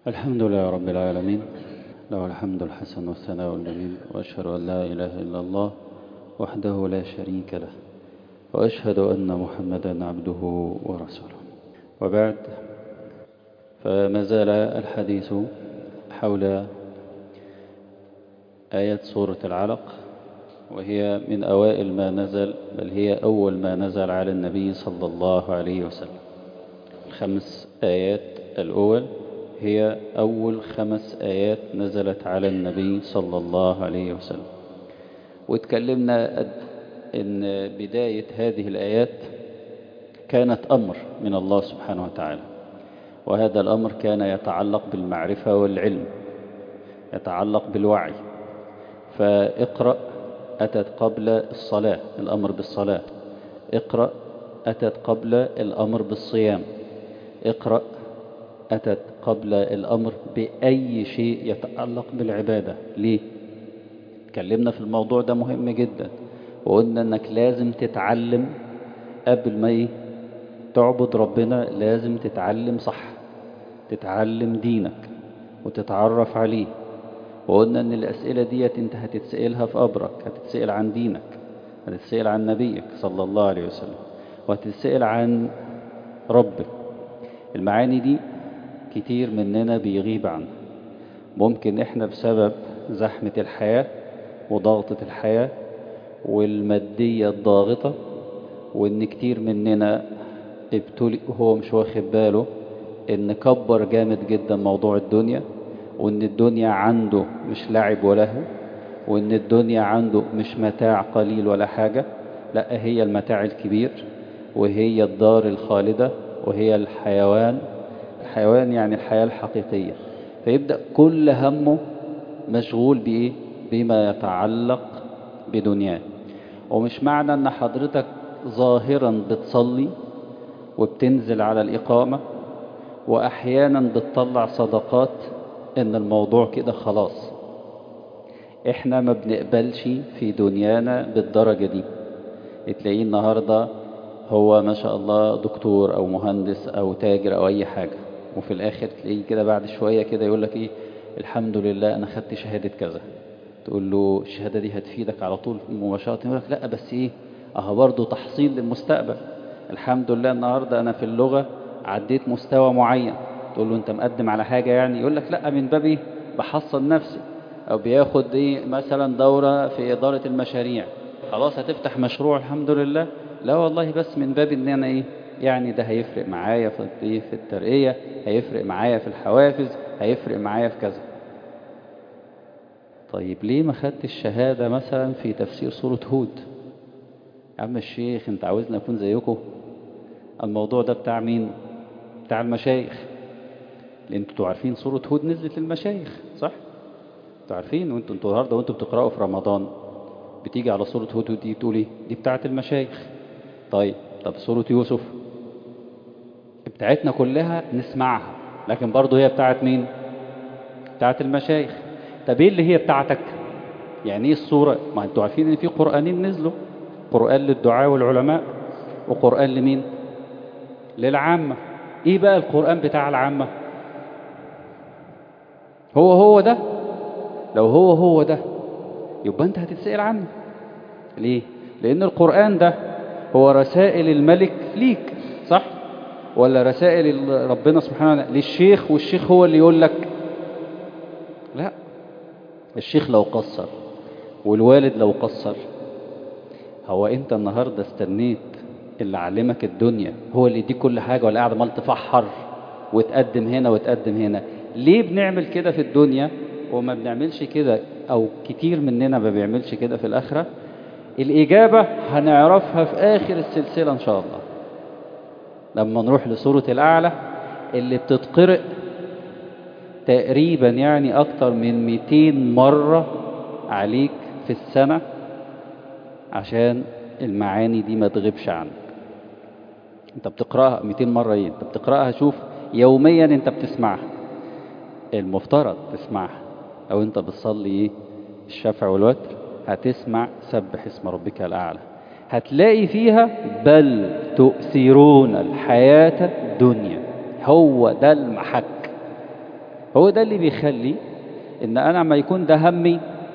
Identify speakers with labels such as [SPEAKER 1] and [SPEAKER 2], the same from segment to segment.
[SPEAKER 1] الحمد لله رب العالمين، له الحمد الحسن والثناء الجميل، وأشهد أن لا إله إلا الله وحده لا شريك له، وأشهد أن محمدا عبده ورسوله. وبعد، فما زال الحديث حول آيات سورة العلق، وهي من أوائل ما نزل، بل هي أول ما نزل على النبي صلى الله عليه وسلم. الخمس آيات الأول هي أول 5 آيات نزلت على النبي صلى الله عليه وسلم. واتكلمنا إن بداية هذه الآيات كانت أمر من الله سبحانه وتعالى، وهذا الأمر كان يتعلق بالمعرفة والعلم، يتعلق بالوعي. فاقرأ أتت قبل الصلاة، الأمر بالصلاة. اقرأ أتت قبل الأمر بالصيام. اقرأ أتت قبل الأمر بأي شيء يتعلق بالعبادة. ليه؟ اتكلمنا في الموضوع ده مهم جدا، وقلنا أنك لازم تتعلم قبل ما تعبد ربنا. لازم تتعلم صح، تتعلم دينك وتتعرف عليه. وقلنا أن الأسئلة ديت أنت هتتسألها في قبرك، هتتسأل عن دينك، هتتسأل عن نبيك صلى الله عليه وسلم، وهتتسأل عن ربك. المعاني دي كتير مننا بيغيب عنها. ممكن احنا بسبب زحمة الحياة وضغطة الحياة والمادية الضاغطة، وان كتير مننا ابتلي وهو مش واخد باله ان كبر جامد جدا موضوع الدنيا، وان الدنيا عنده مش لعب وله، وان الدنيا عنده مش متاع قليل ولا حاجة. لا، هي المتاع الكبير، وهي الدار الخالدة، وهي الحيوان يعني الحياة الحقيقية. فيبدأ كل همه مشغول بإيه؟ بما يتعلق بدنياه. ومش معنى أن حضرتك ظاهرا بتصلي وبتنزل على الإقامة وأحيانا بتطلع صدقات إن الموضوع كده خلاص. إحنا ما بنقبلش في دنيانا بالدرجة دي. تلاقيه النهاردة هو ما شاء الله دكتور أو مهندس أو تاجر أو أي حاجة، وفي الآخر تلاقيه كده بعد شوية كده يقول لك إيه؟ الحمد لله أنا خدت شهادة كذا. تقول له الشهادة دي هتفيدك على طول مباشرة؟ يقول لك لا، بس إيه، برضه تحصيل للمستقبل. الحمد لله النهاردة أنا في اللغة عديت مستوى معين. تقول له أنت مقدم على حاجة يعني؟ يقول لك لا، من بابي بحصل نفسي. أو بياخد إيه مثلا دورة في إدارة المشاريع، خلاص هتفتح مشروع الحمد لله. لا والله، بس من باب ان انا ايه يعني، ده هيفرق معايا في الترقية، هيفرق معايا في الحوافز، هيفرق معايا في كذا. طيب ليه ما خدت الشهادة مثلا في تفسير سورة هود؟ يا عم الشيخ انت عاوزني اكون زيكم؟ الموضوع ده بتاع مين؟ بتاع المشايخ. لان انتوا عارفين سورة هود نزلت للمشايخ، صح؟ انتوا عارفين، وانتوا النهارده وانتوا بتقرأوا في رمضان بتيجي على سورة هود دي تقول ايه؟ دي بتاعت المشايخ. طب سورة يوسف بتاعتنا كلها نسمعها، لكن برضو هي بتاعت مين؟ بتاعت المشايخ. طب ايه اللي هي بتاعتك؟ يعني ايه السورة؟ ما انتوا عارفين ان في قرآنين نزلوا، قرآن للدعاء والعلماء، وقرآن لمين؟ للعامة. ايه بقى القرآن بتاع العامة؟ هو ده. لو هو ده يبقى انت هتتسأل عنه. ليه؟ لان القرآن ده هو رسائل الملك ليك، صح؟ ولا رسائل ربنا سبحانه وتعالى للشيخ، والشيخ هو اللي يقول لك؟ لا، الشيخ لو قصر والوالد لو قصر، هو انت النهاردة استنيت اللي علمك الدنيا هو اللي يديك كل حاجة، ولا قاعد عمال تفحر وتقدم هنا وتقدم هنا؟ ليه بنعمل كده في الدنيا وما بنعملش كده، او كتير مننا ما بيعملش كده في الآخرة؟ الإجابة هنعرفها في آخر السلسلة إن شاء الله، لما نروح لسورة الأعلى اللي بتتقرأ تقريبا يعني أكتر من 200 مرة عليك في السنة، عشان المعاني دي ما تغيبش عنك. انت بتقرأها 200 مرة ايه؟ انت بتقرأها، شوف يوميا انت بتسمعها، المفترض تسمعها. او انت بتصلي ايه؟ الشفع والوتر، هتسمع سبح اسم ربك الأعلى، هتلاقي فيها بل تؤثرون الحياة الدنيا. هو ده المحك. هو ده اللي بيخلي ان انا لما يكون ده همي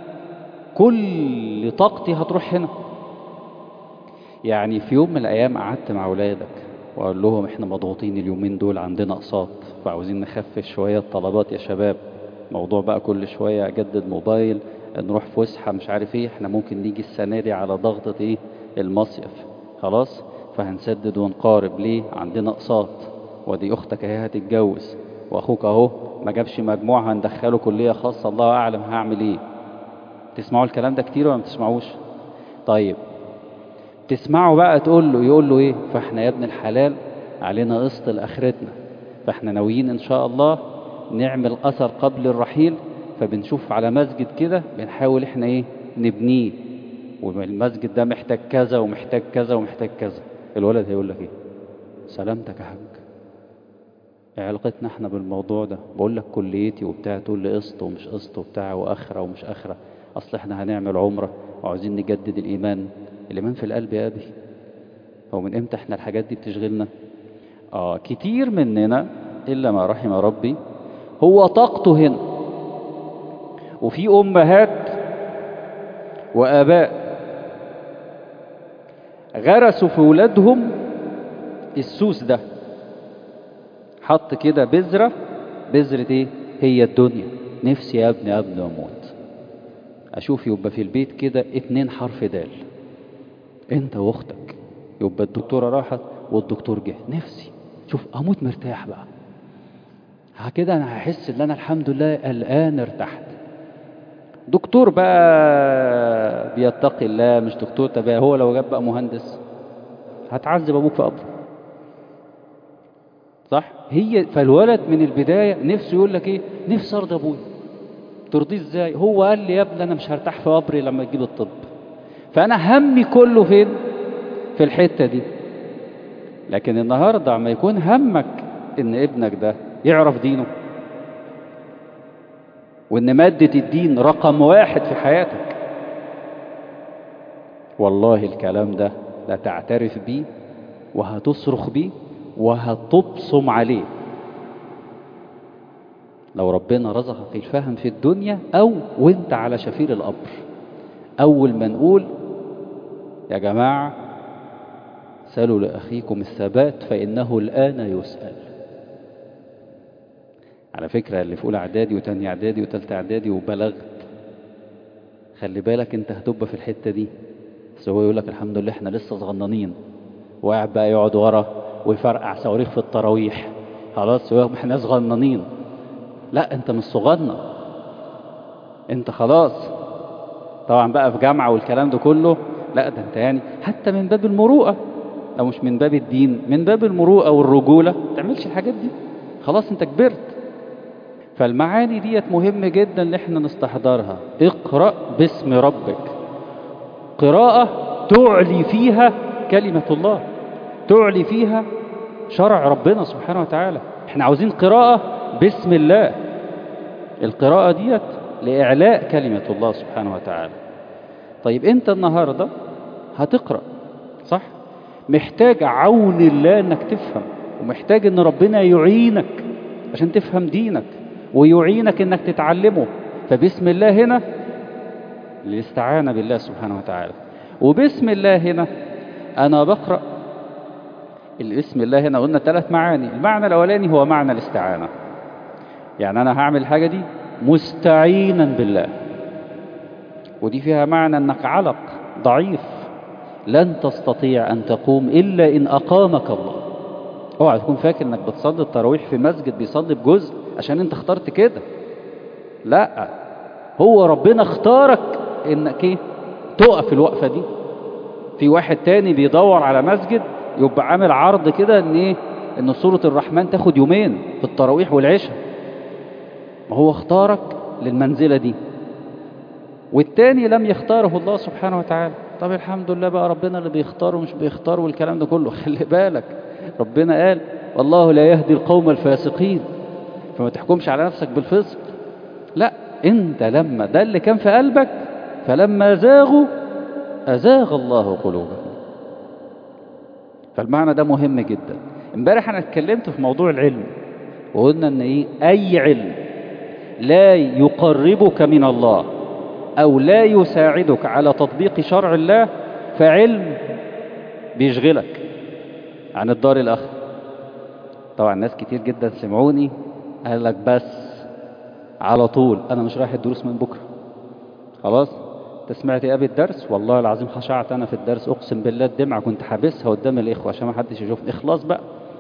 [SPEAKER 1] كل طاقتي هتروح هنا. يعني في يوم من الايام قعدت مع اولادك واقول لهم احنا مضغوطين اليومين دول، عندنا اقساط فعاوزين نخفف شويه الطلبات يا شباب. موضوع بقى كل شويه اجدد موبايل، نروح فسحه، مش عارف ايه، احنا ممكن نيجي السنه دي على ضغطه ايه المصيف. خلاص فهنسدد ونقارب ليه، عندنا اقساط. ودي اختك اهي هتتجوز، واخوك اهو ما جابش مجموع هندخله كليه خاصه، الله اعلم هعمل ايه. تسمعوا الكلام ده كتير ولا ما تسمعوش؟ طيب تسمعوا بقى تقول له، يقول له ايه، فاحنا يا ابن الحلال علينا قسط لاخرتنا، فاحنا ناويين ان شاء الله نعمل اثر قبل الرحيل، فبنشوف على مسجد كده بنحاول احنا ايه نبنيه، والمسجد ده محتاج كذا ومحتاج كذا ومحتاج كذا. الولد هيقول لك ايه؟ سلامتك يا حاج، ايه علاقتنا احنا بالموضوع ده؟ بقول لك كليتي وبتاع، تقول لي قسط ومش قسط وبتاع واخره ومش اخره، اصل احنا هنعمل عمره وعاوزين نجدد الايمان. الايمان في القلب يا ابي. هو من امتى احنا الحاجات دي بتشغلنا؟ كتير مننا الا ما رحم ربي هو طاقته هنا. وفي امهات واباء غرسوا في ولادهم السوس ده، حط كده بذرة. بذرة ايه؟ هي الدنيا. نفسي يا ابني قبل ما اموت اشوف يبقى في البيت كده 2 حرف دال، انت واختك، يبقى الدكتورة راحت والدكتور جه، نفسي شوف اموت مرتاح بقى كده، انا هحس ان انا الحمد لله الان ارتحت. دكتور بقى بيتقي الله، مش دكتور تبقى هو لو جاب بقى مهندس هتعذب ابوك في قبره، صح؟ فالولد من البداية نفسه يقول لك ايه؟ نفسي ارضي ابويا. ترضيه ازاي؟ هو قال لي يا ابني انا مش هرتاح في قبري لما تجيب الطب. فانا همي كله فين؟ في الحتة دي. لكن النهاردة عما يكون همك ان ابنك ده يعرف دينه، وان مادة الدين رقم 1 في حياتك، والله الكلام ده لا تعترف بيه وهتصرخ بيه وهتبصم عليه لو ربنا رزقك الفهم في الدنيا او وانت على شفير القبر. اول ما نقول يا جماعة سألوا لأخيكم الثبات فإنه الآن يسأل. على فكرة اللي في أولى إعدادي وتانية إعدادي وتالتة إعدادي وبلغت، خلي بالك انت هتبقى في الحتة دي. بس هو يقول لك الحمد لله احنا لسه صغننين، وقاعد بقى يقعد ورا ويفرقع صواريخ في التراويح. خلاص احنا صغننين. لا انت مش صغنن، انت خلاص طبعا بقى في جامعة والكلام ده كله. لا ده انت يعني حتى من باب المروءة، او مش من باب الدين، من باب المروءة والرجولة ما تعملش الحاجات دي، خلاص انت كبرت. فالمعاني ديت مهم جدا ان احنا نستحضرها. اقرأ باسم ربك، قراءة تعلي فيها كلمة الله، تعلي فيها شرع ربنا سبحانه وتعالى. احنا عاوزين قراءة باسم الله، القراءة ديت لإعلاء كلمة الله سبحانه وتعالى. طيب انت النهاردة هتقرأ صح، محتاج عون الله انك تفهم، ومحتاج ان ربنا يعينك عشان تفهم دينك ويعينك انك تتعلمه. فبسم الله هنا للاستعانة بالله سبحانه وتعالى، وبسم الله هنا انا بقرأ. الاسم الله هنا قلنا 3 معاني. المعنى الاولاني هو معنى الاستعانة، يعني انا هعمل الحاجة دي مستعينا بالله، ودي فيها معنى انك علق ضعيف لن تستطيع ان تقوم الا ان اقامك الله. اوعى تكون فاكر انك بتصلي التراويح في مسجد بيصلي بجزء عشان انت اخترت كده، لا، هو ربنا اختارك انك ايه تقف الوقفة دي. في واحد تاني بيدور على مسجد يبقى عامل عرض كده ان ايه، ان سورة الرحمن تاخد يومين في التراويح والعشاء. ما هو اختارك للمنزلة دي، والتاني لم يختاره الله سبحانه وتعالى. طب الحمد لله بقى ربنا اللي بيختار ومش بيختار والكلام ده كله. خلي بالك ربنا قال والله لا يهدي القوم الفاسقين، فما تحكمش على نفسك بالفسق. لا، انت لما ده اللي كان في قلبك، فلما زاغوا أزاغ الله قلوبهم. فالمعنى ده مهم جدا. امبارح انا اتكلمت في موضوع العلم وقلنا ان ايه، اي علم لا يقربك من الله أو لا يساعدك على تطبيق شرع الله، فعلم بيشغلك عن الدار الآخرة. طبعا ناس كتير جدا سمعوني قال لك بس على طول أنا مش رايح الدروس من بكرة، خلاص انت سمعت ايه الدرس؟ والله العظيم خشعت انا في الدرس، اقسم بالله الدمعة كنت حابسها قدام الاخوة عشان ما حدش يشوفني. اخلاص بقى.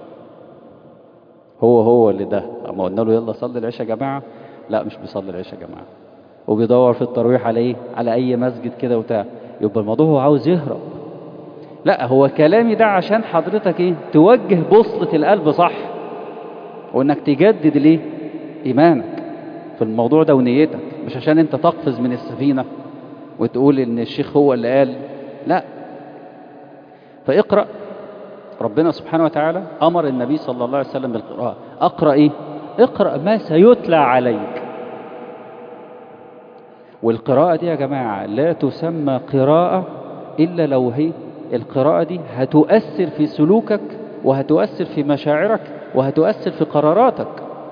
[SPEAKER 1] هو اللي ده اما قلنا له يلا صلي العشاء يا جماعة، لا مش بيصلي العشاء يا جماعة، وبيدور في التراويح على ايه؟ على اي مسجد كده وبتاع. يبقى الموضوع هو عاوز يهرب. لا، هو كلامي ده عشان حضرتك ايه؟ توجه بوصلة القلب صح، وانك تجدد ليه؟ ايمانك في الموضوع ده ونيتك، مش عشان انت تقفز من السفينة وتقول ان الشيخ هو اللي قال. لا. فاقرأ. ربنا سبحانه وتعالى امر النبي صلى الله عليه وسلم بالقراءة. اقرأ ايه؟ اقرأ ما سيتلى عليك. والقراءة دي يا جماعة لا تسمى قراءة إلا لو هي القراءة دي هتؤثر في سلوكك، وهتؤثر في مشاعرك، وهتؤثر في قراراتك.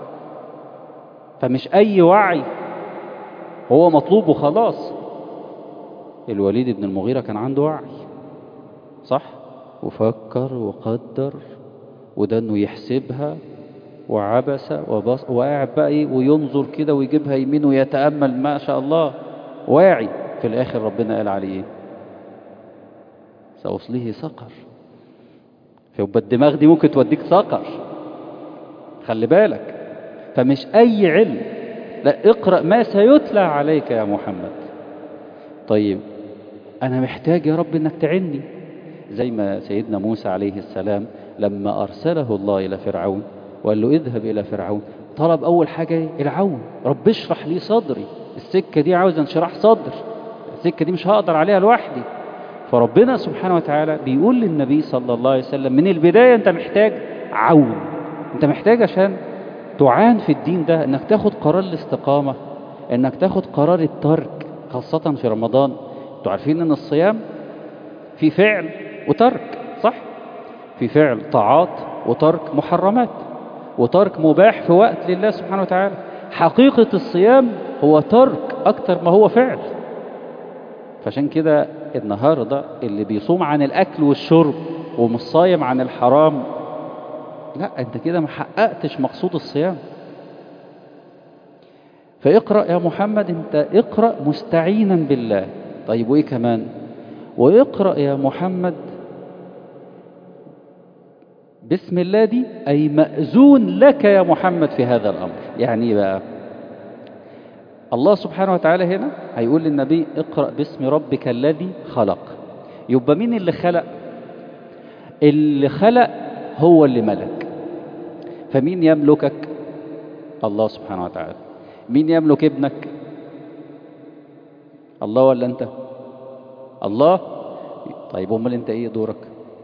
[SPEAKER 1] فمش أي وعي هو مطلوب وخلاص. الوليد بن المغيرة كان عنده وعي صح، وفكر وقدر، وده انه يحسبها وعبس وبص وقاعد بقى ايه وينظر كده ويجيبها يمين ويتأمل، ما شاء الله واعي. في الاخر ربنا قال عليه ايه؟ سأصليه سقر. فيبقى الدماغ دي ممكن توديك سقر، خلي بالك. فمش اي علم، لا، اقرأ ما سيتلى عليك يا محمد. طيب انا محتاج يا رب انك تعني، زي ما سيدنا موسى عليه السلام لما ارسله الله الى فرعون وقال له اذهب الى فرعون، طلب اول حاجة العون. رب اشرح لي صدري، السكة دي عاوز انشراح صدر، السكة دي مش هقدر عليها لوحدي. فربنا سبحانه وتعالى بيقول للنبي صلى الله عليه وسلم من البداية انت محتاج عون. انت محتاج عشان تعان في الدين ده انك تاخد قرار الاستقامة، انك تاخد قرار الترك، خاصة في رمضان. انتوا عارفين ان الصيام في فعل وترك صح؟ في فعل طاعات وترك محرمات، وترك مباح في وقت لله سبحانه وتعالى. حقيقة الصيام هو ترك أكتر ما هو فعل. فعشان كده النهاردة اللي بيصوم عن الأكل والشرب ومش صايم عن الحرام، لا أنت كده ما حققتش مقصود الصيام. فاقرأ يا محمد، أنت اقرأ مستعينا بالله. طيب وإيه كمان؟ ويقرأ يا محمد بسم الله دي أي مأذون لك يا محمد في هذا الأمر. يعني إيه بقى؟ الله سبحانه وتعالى هنا هيقول للنبي اقرأ باسم ربك الذي خلق. يبقى مين اللي خلق؟ اللي خلق هو اللي ملك. فمين يملكك؟ الله سبحانه وتعالى. مين يملك ابنك؟ الله ولا أنت؟ الله. طيب امال أنت إيه دورك؟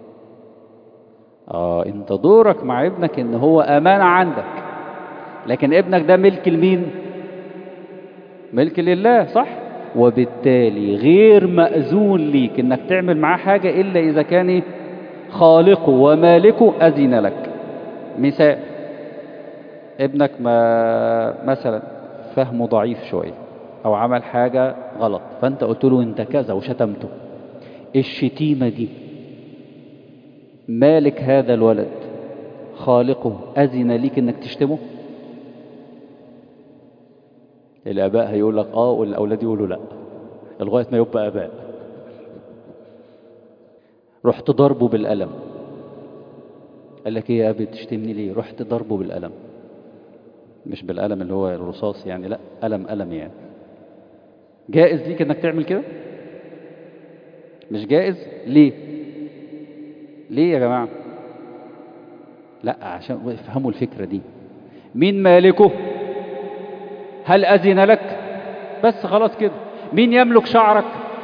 [SPEAKER 1] أنت دورك مع ابنك إن هو أمانة عندك، لكن ابنك ده ملك لمين؟ ملك لله صح؟ وبالتالي غير مأذون ليك إنك تعمل معاه حاجة إلا إذا كان خالقه ومالكه أذن لك. مثال، ابنك ما مثلا فهمه ضعيف شوية أو عمل حاجة غلط، فأنت قلت له أنت كذا وشتمته. الشتيمة دي مالك هذا الولد خالقه أذن ليك إنك تشتمه؟ الآباء هيقول لك والأولاد يقولوا لا، لغاية ما يبقى آباء. رحت ضربه بالقلم، قال لك ايه يا أبي تشتمني ليه؟ رحت ضربه بالقلم، مش بالقلم اللي هو الرصاص يعني، لا قلم يعني. جائز ليك انك تعمل كده؟ مش جائز. ليه؟ ليه يا جماعة؟ لا عشان افهموا الفكرة دي. مين مالكه؟ هل أذن لك؟ بس خلاص كده. مين يملك شعرك؟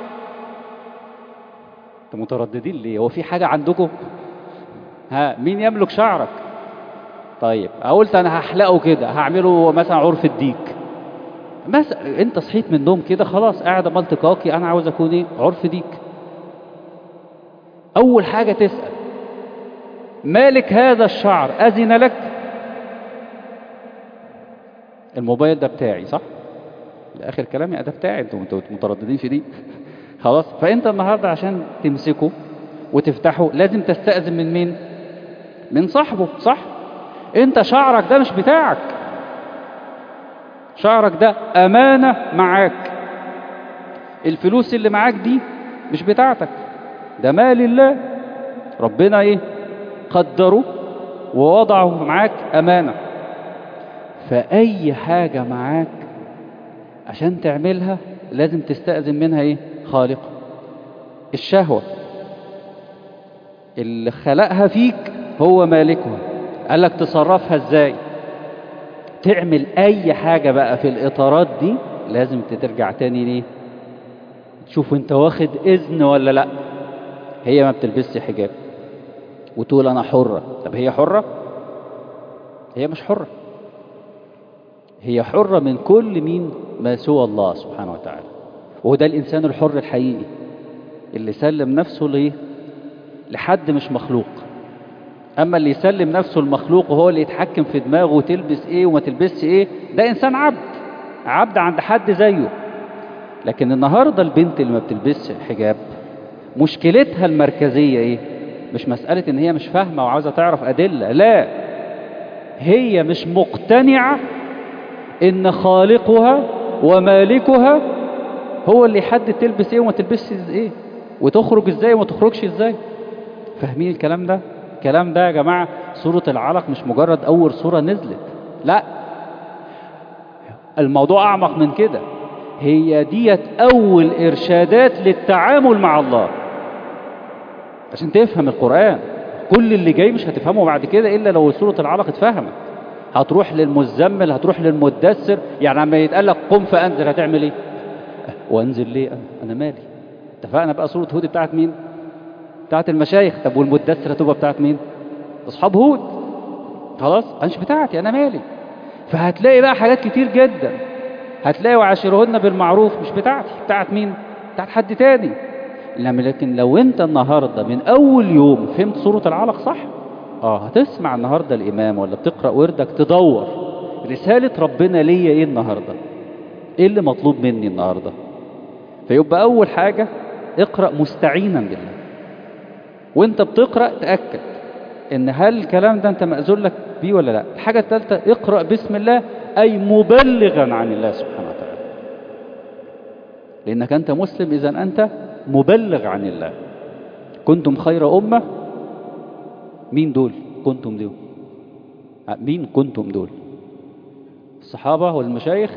[SPEAKER 1] انتوا مترددين ليه؟ هو في حاجة عندكم؟ مين يملك شعرك؟ طيب قلت انا هحلقه كده، هعمله مثلا عرف الديك مثلا. انت صحيت من النوم كده خلاص قاعد عملت كاكي، انا عاوز اكون ايه؟ عرف ديك. اول حاجة تسأل مالك هذا الشعر أذن لك؟ الموبايل ده بتاعي صح؟ لآخر كلامي ده بتاعي، انتوا مترددين في دي. خلاص، فانت النهاردة عشان تمسكه وتفتحه لازم تستأذن من مين؟ من صاحبه صح؟ انت شعرك ده مش بتاعك، شعرك ده أمانة معاك. الفلوس اللي معاك دي مش بتاعتك، ده مال الله، ربنا ايه قدره ووضعه معاك أمانة. فأي حاجة معاك عشان تعملها لازم تستأذن منها ايه؟ خالق. الشهوة اللي خلقها فيك هو مالكها، قال لك تصرفها ازاي؟ تعمل اي حاجة بقى في الاطارات دي لازم ترجع تاني ليه؟ تشوف انت واخد اذن ولا لا. هي ما بتلبسش حجاب وتقول انا حرة، طب هي حرة؟ هي مش حرة، هي حرة من كل مين؟ ما سوى الله سبحانه وتعالى. وده الانسان الحر الحقيقي اللي سلم نفسه ليه؟ لحد مش مخلوق. اما اللي يسلم نفسه المخلوق وهو اللي يتحكم في دماغه وتلبس ايه وما تلبسش ايه، ده انسان عبد، عبد عند حد زيه. لكن النهاردة البنت اللي ما بتلبسش حجاب مشكلتها المركزية ايه؟ مش مسألة ان هي مش فاهمة وعاوزة تعرف ادلة، لا، هي مش مقتنعة ان خالقها ومالكها هو اللي يحدد تلبس ايه وما تلبسش ايه، وتخرج ازاي وما تخرجش ازاي. فاهمين الكلام ده؟ الكلام ده يا جماعة سورة العلق مش مجرد اول سورة نزلت، لا، الموضوع اعمق من كده. هي ديت اول ارشادات للتعامل مع الله عشان تفهم القرآن. كل اللي جاي مش هتفهمه بعد كده الا لو سورة العلق اتفهمت. هتروح للمزمل، هتروح للمدثر، يعني لما يتقال لك قم فانذر هتعمل ايه؟ وانزل ليه؟ انا مالي. اتفقنا بقى سورة هود بتاعت مين؟ بتاعت المشايخ. طب والمدثر هتبقى بتاعت مين؟ اصحاب هود. خلاص انا مش بتاعتي، انا مالي. فهتلاقي بقى حاجات كتير جدا، هتلاقي وعاشرهن بالمعروف مش بتاعتي، بتاعت مين؟ بتاعت حد تاني. لكن لو انت النهاردة من اول يوم فهمت سورة العلق صح، هتسمع النهاردة الامام ولا بتقرأ وردك تدور رسالة ربنا ليا ايه النهاردة، ايه اللي مطلوب مني النهاردة. فيبقى اول حاجة اقرأ مستعينا بالله، وانت بتقرأ تأكد ان هل الكلام ده انت مأذون لك بيه ولا لا. الحاجة الثالثة اقرأ بسم الله، اي مبلغا عن الله سبحانه وتعالى، لانك انت مسلم، اذا انت مبلغ عن الله. كنتم خير أمة. مين دول كنتم دول؟ مين كنتم دول؟ الصحابة والمشايخ؟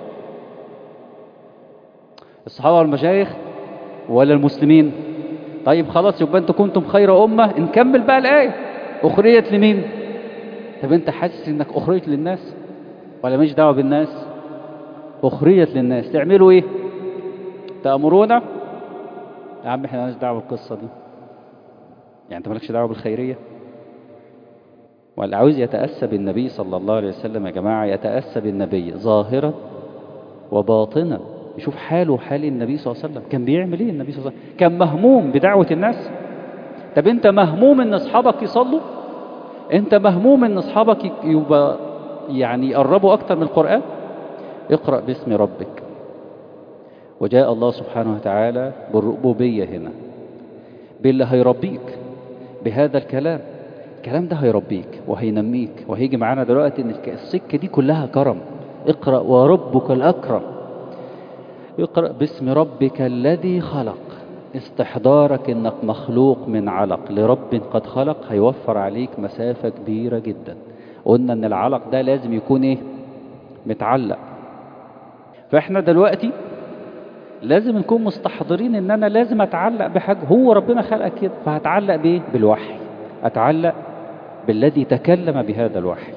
[SPEAKER 1] الصحابة والمشايخ ولا المسلمين؟ طيب خلاص، يبقى انتوا كنتم خير أمة. نكمل بقى الآية، أخريت لمين؟ طب انت حاسس انك أخريت للناس ولا مش دعوة بالناس؟ أخريت للناس. تعملوا ايه؟ تأمرونا؟ يا عم احنا مالناش دعوة بالقصة دي، يعني انت مالكش دعوة بالخيرية؟ واللي عاوز يتأسى بالنبي صلى الله عليه وسلم يا جماعة يتأسى بالنبي ظاهرا وباطنا، يشوف حاله وحال النبي صلى الله عليه وسلم. كان بيعمل ايه النبي صلى الله عليه وسلم؟ كان مهموم بدعوة الناس. طب انت مهموم ان اصحابك يصلوا؟ انت مهموم ان اصحابك يبقى يعني يقربوا اكتر من القرآن؟ اقرأ باسم ربك. وجاء الله سبحانه وتعالى بالربوبية هنا، باللي هيربيك بهذا الكلام. الكلام ده هيربيك وهينميك، وهيجي معانا دلوقتي ان السكة دي كلها كرم. اقرأ وربك الأكرم. اقرأ باسم ربك الذي خلق. استحضارك انك مخلوق من علق لرب قد خلق هيوفر عليك مسافة كبيرة جدا. قلنا ان العلق ده لازم يكون ايه؟ متعلق. فاحنا دلوقتي لازم نكون مستحضرين ان انا لازم اتعلق بحاجة، هو ربنا خلقك كده، فهتعلق بايه؟ بالوحي. اتعلق بالذي تكلم بهذا الوحي.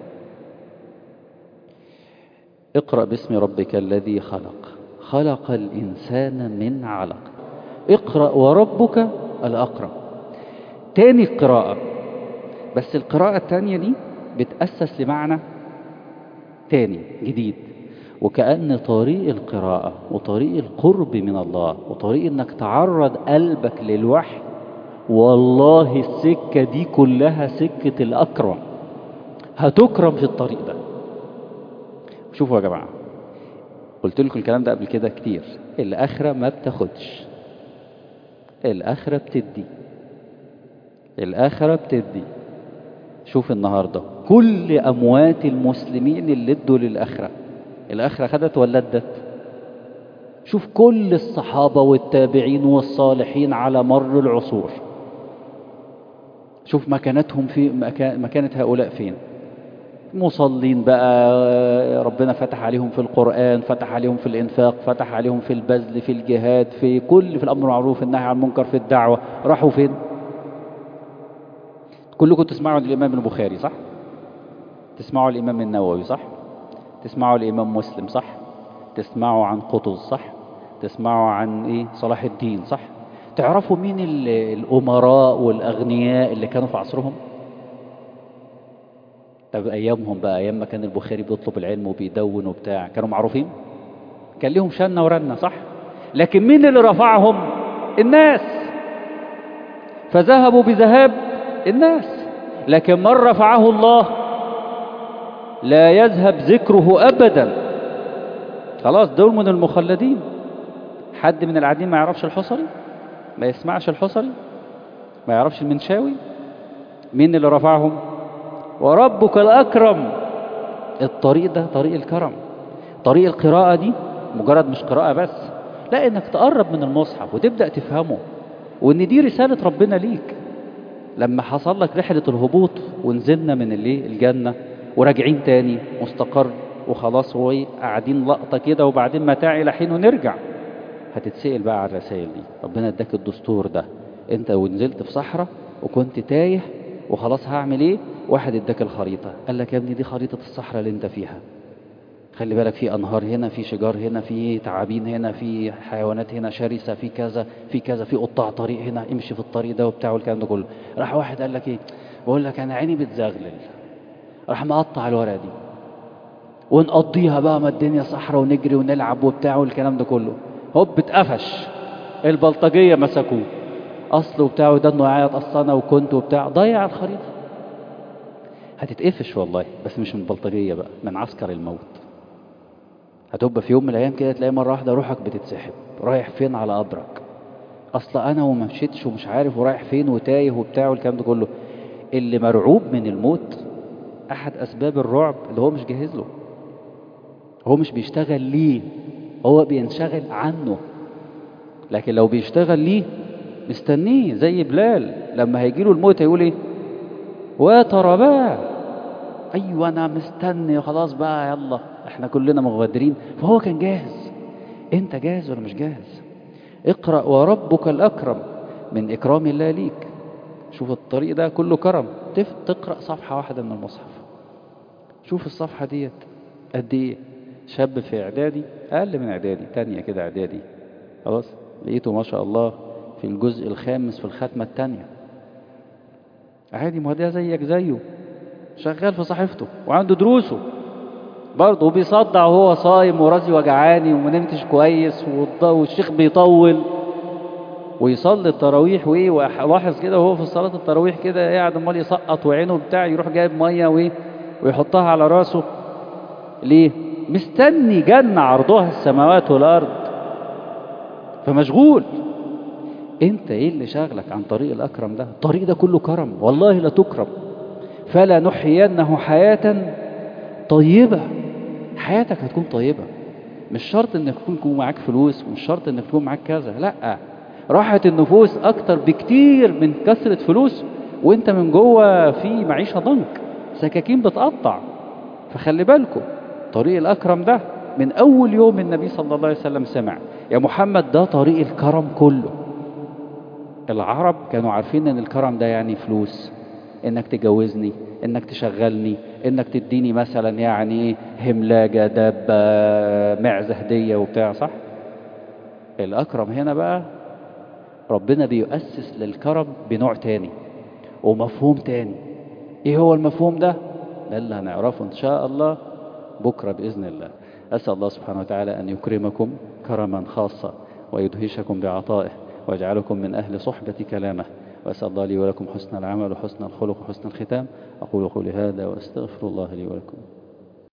[SPEAKER 1] اقرأ باسم ربك الذي خلق، خلق الإنسان من علق. اقرأ وربك الأكرم. تاني قراءة، بس القراءة التانية دي بتأسس لمعنى تاني جديد، وكأن طريق القراءة وطريق القرب من الله وطريق انك تعرض قلبك للوحي، والله السكة دي كلها سكة الأكرم. هتكرم في الطريق ده. شوفوا يا جماعة، قلت لكم الكلام ده قبل كده كتير، الآخرة ما بتاخدش، الآخرة بتدي، الآخرة بتدي. شوف النهاردة كل أموات المسلمين اللي ادوا للآخرة، الآخرة خدت ولا ادت؟ شوف كل الصحابة والتابعين والصالحين على مر العصور، شوف مكانتهم في مكانة هؤلاء فين. مصلين بقى ربنا فتح عليهم في القرآن، فتح عليهم في الإنفاق، فتح عليهم في البذل، في الجهاد، في كل، في الأمر بالمعروف، النهي عن المنكر، في الدعوة، راحوا فين؟ كلكم تسمعوا الإمام البخاري صح؟ تسمعوا الإمام النووي صح؟ تسمعوا الإمام مسلم صح؟ تسمعوا عن قطز صح؟ تسمعوا عن إيه؟ صلاح الدين صح؟ تعرفوا مين الأمراء والأغنياء اللي كانوا في عصرهم؟ طب أيامهم بقى، أيام ما كان البخاري بيطلب العلم وبيدون وبتاع، كانوا معروفين؟ كان لهم شنة ورنة صح؟ لكن مين اللي رفعهم؟ الناس. فذهبوا بذهاب الناس، لكن من رفعه الله لا يذهب ذكره أبدا. خلاص دول من المخلدين. حد من القاعدين ما يعرفش الحصري؟ ما يسمعش الحصري؟ ما يعرفش المنشاوي؟ مين اللي رفعهم؟ وربك الأكرم. الطريق ده طريق الكرم. طريق القراءة دي مجرد مش قراءة بس، لا، انك تقرب من المصحف وتبدأ تفهمه، وان دي رسالة ربنا ليك. لما حصل لك رحلة الهبوط ونزلنا من الجنة وراجعين تاني مستقر وخلاص، هو قاعدين لقطة كده وبعدين متاع إلى حين ونرجع، هتتسأل بقى على الرسائل دي. ربنا اداك الدستور ده، انت ونزلت في صحراء وكنت تايه وخلاص هعمل ايه؟ واحد اداك الخريطة، قال لك يا ابني دي خريطة الصحراء اللي انت فيها، خلي بالك في انهار هنا، في شجار هنا، في تعابين هنا، في حيوانات هنا شرسة، في كذا في كذا، في قطاع طريق هنا، امشي في الطريق ده وبتاع والكلام ده كله. راح واحد قال لك ايه؟ بقول لك انا عيني بتزغلل، راح مقطع الورقة دي ونقضيها بقى ما الدنيا صحراء ونجري ونلعب وبتاع والكلام ده كله. هوب اتقفش، البلطجية مسكوه اصل وبتاع، وده انه يعيط اصل انا وكنت وبتاع، ضيع الخريطة. هتتقفش والله، بس مش من البلطجية بقى، من عسكر الموت. هتبقى في يوم من الايام كده تلاقي مرة واحدة روحك بتتسحب، رايح فين؟ على قبرك. اصل انا وما مشيتش ومش عارف ورايح فين وتايه وبتاع والكلام ده كله. اللي مرعوب من الموت احد اسباب الرعب اللي هو مش جاهز له، هو مش بيشتغل ليه، هو بينشغل عنه. لكن لو بيشتغل ليه مستنيه، زي بلال لما هيجيله الموت هيقول ايه؟ وترى بقى، ايوه انا مستني خلاص بقى، يلا احنا كلنا مغادرين. فهو كان جاهز. انت جاهز ولا مش جاهز؟ اقرأ وربك الأكرم، من إكرام الله ليك. شوف الطريق ده كله كرم. تقرأ صفحة واحدة من المصحف، شوف الصفحة ديت قد ايه. شاب في اعدادي، اقل من اعدادي، تانية كده اعدادي، خلاص لقيته ما شاء الله في الجزء الخامس في الختمة التانية. عادي، ما ده زيك زيه، شغال في صحيفته وعنده دروسه برضه، وبيصدع وهو صايم وراسي وجعاني ومنمتش كويس والشيخ بيطول، ويصلي التراويح وايه. ولاحظ كده وهو في صلاة التراويح كده قاعد امال يسقط وعينه بتاع، يروح جايب ميه وايه ويحطها على راسه. ليه؟ مستني جنة عرضها السماوات والارض، فمشغول. انت ايه اللي شاغلك عن طريق الاكرم ده؟ الطريق ده كله كرم، والله لا تكرم. فلا نحيينه حياة طيبة. حياتك هتكون طيبة، مش شرط انك تكون معاك فلوس، ومش شرط انك تكون معاك كذا، لا. راحة النفوس اكتر بكتير من كثرة فلوس، وانت من جوه في معيشة ضنك، سكاكين بتقطع. فخلي بالكم، طريق الاكرم ده من اول يوم النبي صلى الله عليه وسلم سمع يا محمد ده طريق الكرم كله. العرب كانوا عارفين ان الكرم ده يعني فلوس، انك تجوزني، انك تشغلني، انك تديني مثلا يعني هملاجة، دابة، معزة، هدية وبتاع، صح؟ الاكرم هنا بقى ربنا بيؤسس للكرم بنوع تاني ومفهوم تاني. ايه هو المفهوم ده؟ ده اللي هنعرفه ان شاء الله بكرة بإذن الله. أسأل الله سبحانه وتعالى أن يكرمكم كرما خاصا، ويدهشكم بعطائه، ويجعلكم من أهل صحبة كلامه. وأسأل الله لي ولكم حسن العمل وحسن الخلق وحسن الختام. أقول قولي هذا وأستغفر الله لي ولكم.